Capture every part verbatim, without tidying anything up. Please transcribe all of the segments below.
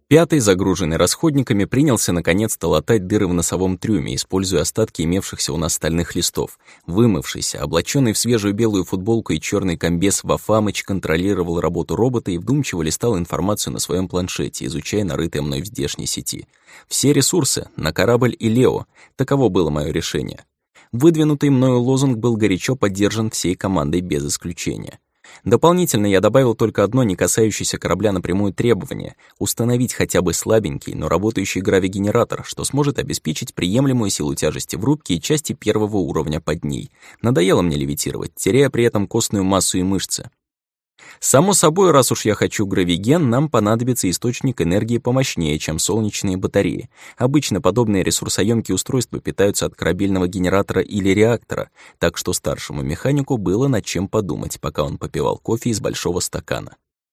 Пятый, загруженный расходниками, принялся наконец-то латать дыры в носовом трюме, используя остатки имевшихся у нас стальных листов. Вымывшийся, облаченный в свежую белую футболку и черный комбез Вафамыч контролировал работу робота и вдумчиво листал информацию на своем планшете, изучая нарытое мной в здешней сети. Все ресурсы на корабль и Лео. Таково было мое решение. Выдвинутый мною лозунг был горячо поддержан всей командой без исключения. Дополнительно я добавил только одно не касающееся корабля напрямую требование — установить хотя бы слабенький, но работающий гравигенератор, что сможет обеспечить приемлемую силу тяжести в рубке и части первого уровня под ней. Надоело мне левитировать, теряя при этом костную массу и мышцы. Само собой, раз уж я хочу гравиген, нам понадобится источник энергии помощнее, чем солнечные батареи. Обычно подобные ресурсоемкие устройства питаются от корабельного генератора или реактора, так что старшему механику было над чем подумать, пока он попивал кофе из большого стакана.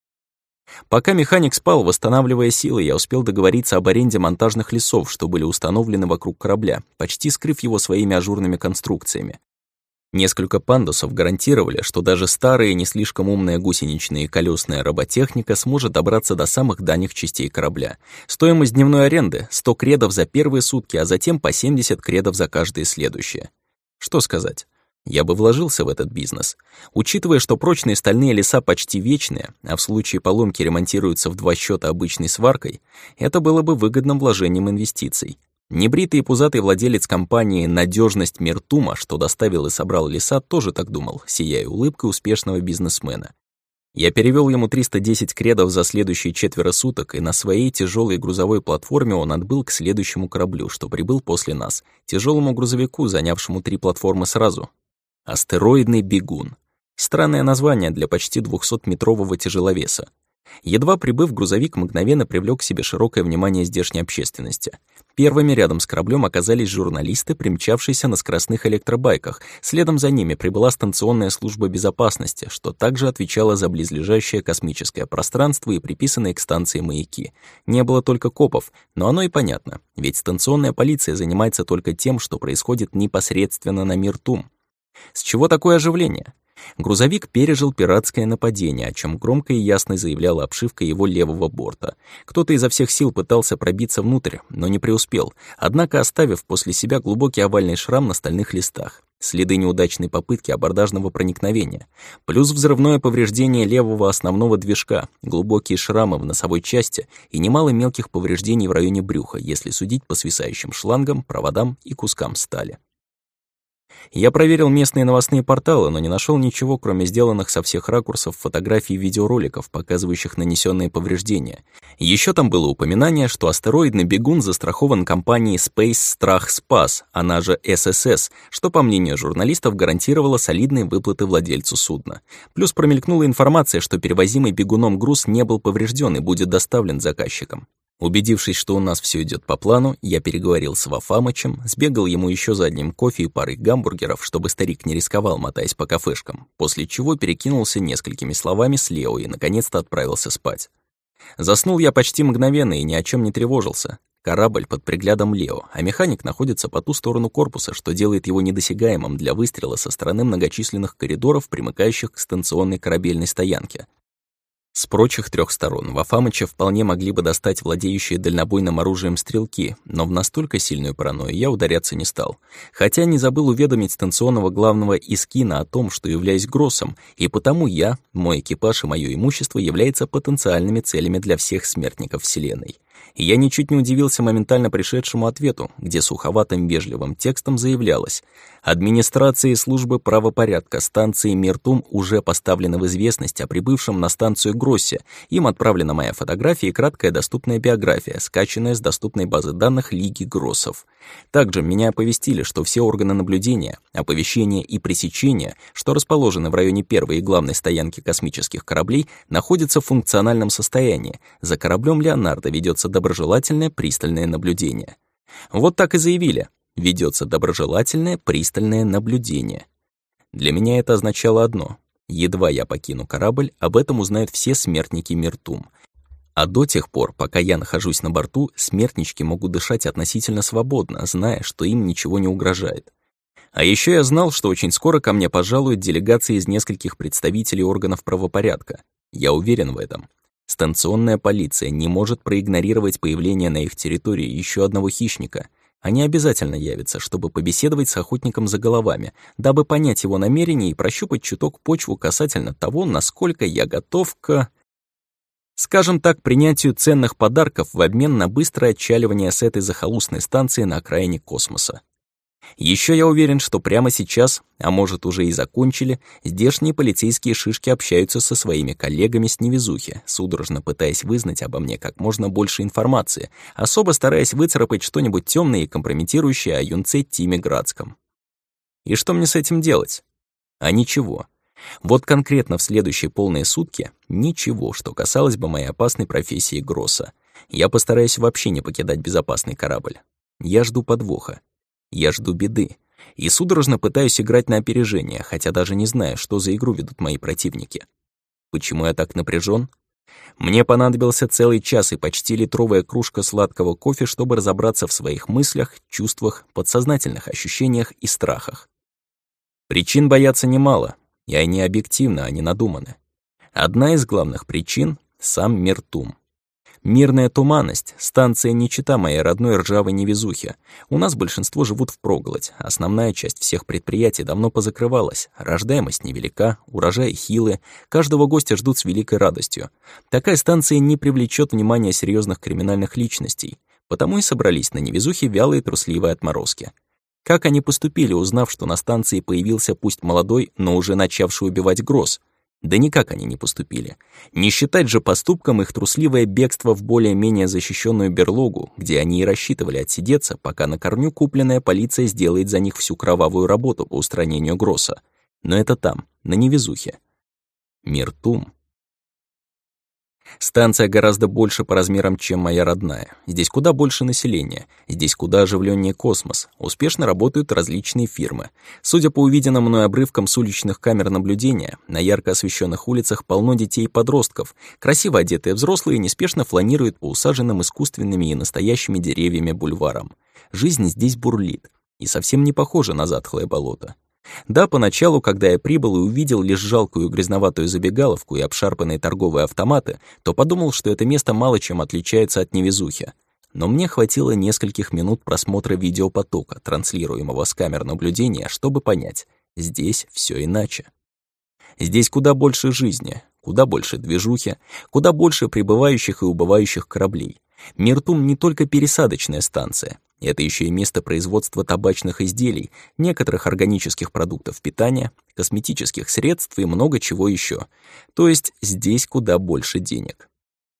Пока механик спал, восстанавливая силы, я успел договориться об аренде монтажных лесов, что были установлены вокруг корабля, почти скрыв его своими ажурными конструкциями. Несколько пандусов гарантировали, что даже старая и не слишком умная гусеничная и колесная роботехника сможет добраться до самых дальних частей корабля. Стоимость дневной аренды — сто кредов за первые сутки, а затем по семьдесят кредов за каждые следующие. Что сказать? Я бы вложился в этот бизнес. Учитывая, что прочные стальные леса почти вечные, а в случае поломки ремонтируются в два счета обычной сваркой, это было бы выгодным вложением инвестиций. Небритый и пузатый владелец компании «Надежность Миртума», что доставил и собрал леса, тоже так думал, сияя улыбкой успешного бизнесмена. Я перевел ему триста десять кредов за следующие четверо суток, и на своей тяжелой грузовой платформе он отбыл к следующему кораблю, что прибыл после нас, тяжелому грузовику, занявшему три платформы сразу. Астероидный бегун. Странное название для почти двухсотметрового тяжеловеса. Едва прибыв, грузовик мгновенно привлек к себе широкое внимание здешней общественности. Первыми рядом с кораблем оказались журналисты, примчавшиеся на скоростных электробайках. Следом за ними прибыла станционная служба безопасности, что также отвечала за близлежащее космическое пространство и приписанные к станции маяки. Не было только копов, но оно и понятно, ведь станционная полиция занимается только тем, что происходит непосредственно на Миртум. С чего такое оживление? Грузовик пережил пиратское нападение, о чем громко и ясно заявляла обшивка его левого борта. Кто-то изо всех сил пытался пробиться внутрь, но не преуспел, однако оставив после себя глубокий овальный шрам на стальных листах. Следы неудачной попытки абордажного проникновения. Плюс взрывное повреждение левого основного движка, глубокие шрамы в носовой части и немало мелких повреждений в районе брюха, если судить по свисающим шлангам, проводам и кускам стали. Я проверил местные новостные порталы, но не нашел ничего, кроме сделанных со всех ракурсов фотографий и видеороликов, показывающих нанесенные повреждения. Еще там было упоминание, что астероидный бегун застрахован компанией Space Strach Space, она же эс эс эс, что, по мнению журналистов, гарантировало солидные выплаты владельцу судна. Плюс промелькнула информация, что перевозимый бегуном груз не был поврежден и будет доставлен заказчикам. Убедившись, что у нас все идет по плану, я переговорил с Вафамычем, сбегал ему еще за одним кофе и парой гамбургеров, чтобы старик не рисковал, мотаясь по кафешкам, после чего перекинулся несколькими словами с Лео и наконец-то отправился спать. Заснул я почти мгновенно и ни о чем не тревожился. Корабль под приглядом Лео, а механик находится по ту сторону корпуса, что делает его недосягаемым для выстрела со стороны многочисленных коридоров, примыкающих к станционной корабельной стоянке. С прочих трех сторон Вафамыча вполне могли бы достать владеющие дальнобойным оружием стрелки, но в настолько сильную паранойю я ударяться не стал. Хотя не забыл уведомить станционного главного Искина о том, что являюсь Гроссом, и потому я, мой экипаж и мое имущество являются потенциальными целями для всех смертников Вселенной. И я ничуть не удивился моментально пришедшему ответу, где суховатым вежливым текстом заявлялось: «Администрации службы правопорядка станции Миртум уже поставлены в известность о прибывшем на станцию Гроссе. Им отправлена моя фотография и краткая доступная биография, скачанная с доступной базы данных Лиги Гроссов. Также меня оповестили, что все органы наблюдения, оповещения и пресечения, что расположены в районе первой и главной стоянки космических кораблей, находятся в функциональном состоянии. За кораблем Леонардо ведется доброжелательное пристальное наблюдение». Вот так и заявили. Ведется доброжелательное пристальное наблюдение. Для меня это означало одно. Едва я покину корабль, об этом узнают все смертники Миртум. А до тех пор, пока я нахожусь на борту, смертнички могут дышать относительно свободно, зная, что им ничего не угрожает. А еще я знал, что очень скоро ко мне пожалуют делегации из нескольких представителей органов правопорядка. Я уверен в этом. Станционная полиция не может проигнорировать появление на их территории еще одного хищника. Они обязательно явятся, чтобы побеседовать с охотником за головами, дабы понять его намерения и прощупать чуток почву касательно того, насколько я готов к... скажем так, принятию ценных подарков в обмен на быстрое отчаливание с этой захолустной станции на окраине космоса. Еще я уверен, что прямо сейчас, а может уже и закончили, здешние полицейские шишки общаются со своими коллегами с невезухи, судорожно пытаясь вызнать обо мне как можно больше информации, особо стараясь выцарапать что-нибудь темное и компрометирующее о юнце Тиме Градском. И что мне с этим делать? А ничего. Вот конкретно в следующие полные сутки ничего, что касалось бы моей опасной профессии Гросса. Я постараюсь вообще не покидать безопасный корабль. Я жду подвоха. Я жду беды. И судорожно пытаюсь играть на опережение, хотя даже не знаю, что за игру ведут мои противники. Почему я так напряжен? Мне понадобился целый час и почти литровая кружка сладкого кофе, чтобы разобраться в своих мыслях, чувствах, подсознательных ощущениях и страхах. Причин бояться немало, и они объективны, а не надуманы. Одна из главных причин — сам Миртум. Мирная туманность, станция не чета моей родной ржавой невезухи. У нас большинство живут впроголодь, основная часть всех предприятий давно позакрывалась, рождаемость невелика, урожаи хилы, каждого гостя ждут с великой радостью. Такая станция не привлечет внимания серьезных криминальных личностей, потому и собрались на невезухе вялые трусливые отморозки. Как они поступили, узнав, что на станции появился пусть молодой, но уже начавший убивать Гросс? Да никак они не поступили. Не считать же поступком их трусливое бегство в более-менее защищенную берлогу, где они и рассчитывали отсидеться, пока на корню купленная полиция сделает за них всю кровавую работу по устранению Гросса. Но это там, на невезухе. Миртум. Станция гораздо больше по размерам, чем моя родная. Здесь куда больше населения, здесь куда оживленнее космос. Успешно работают различные фирмы. Судя по увиденным мной обрывкам с уличных камер наблюдения, на ярко освещенных улицах полно детей и подростков. Красиво одетые взрослые неспешно фланируют по усаженным искусственными и настоящими деревьями бульварам. Жизнь здесь бурлит и совсем не похожа на затхлое болото. Да, поначалу, когда я прибыл и увидел лишь жалкую грязноватую забегаловку и обшарпанные торговые автоматы, то подумал, что это место мало чем отличается от невезухи. Но мне хватило нескольких минут просмотра видеопотока, транслируемого с камер наблюдения, чтобы понять, здесь все иначе. Здесь куда больше жизни, куда больше движухи, куда больше прибывающих и убывающих кораблей. Миртум не только пересадочная станция. Это еще и место производства табачных изделий, некоторых органических продуктов питания, косметических средств и много чего еще. То есть здесь куда больше денег.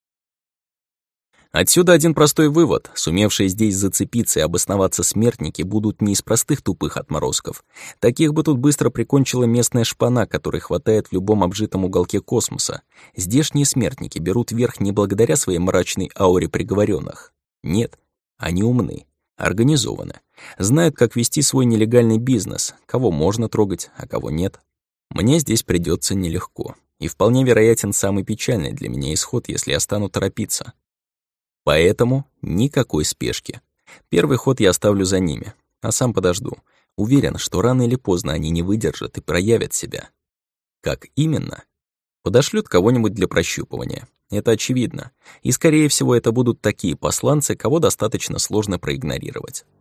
Отсюда один простой вывод. Сумевшие здесь зацепиться и обосноваться смертники будут не из простых тупых отморозков. Таких бы тут быстро прикончила местная шпана, которой хватает в любом обжитом уголке космоса. Здешние смертники берут верх не благодаря своей мрачной ауре приговоренных. Нет, они умны. Организованы, знают, как вести свой нелегальный бизнес, кого можно трогать, а кого нет. Мне здесь придется нелегко, и вполне вероятен самый печальный для меня исход, если я стану торопиться. Поэтому никакой спешки. Первый ход я оставлю за ними, а сам подожду. Уверен, что рано или поздно они не выдержат и проявят себя. Как именно? Подошлют кого-нибудь для прощупывания. Это очевидно. И, скорее всего, это будут такие посланцы, кого достаточно сложно проигнорировать.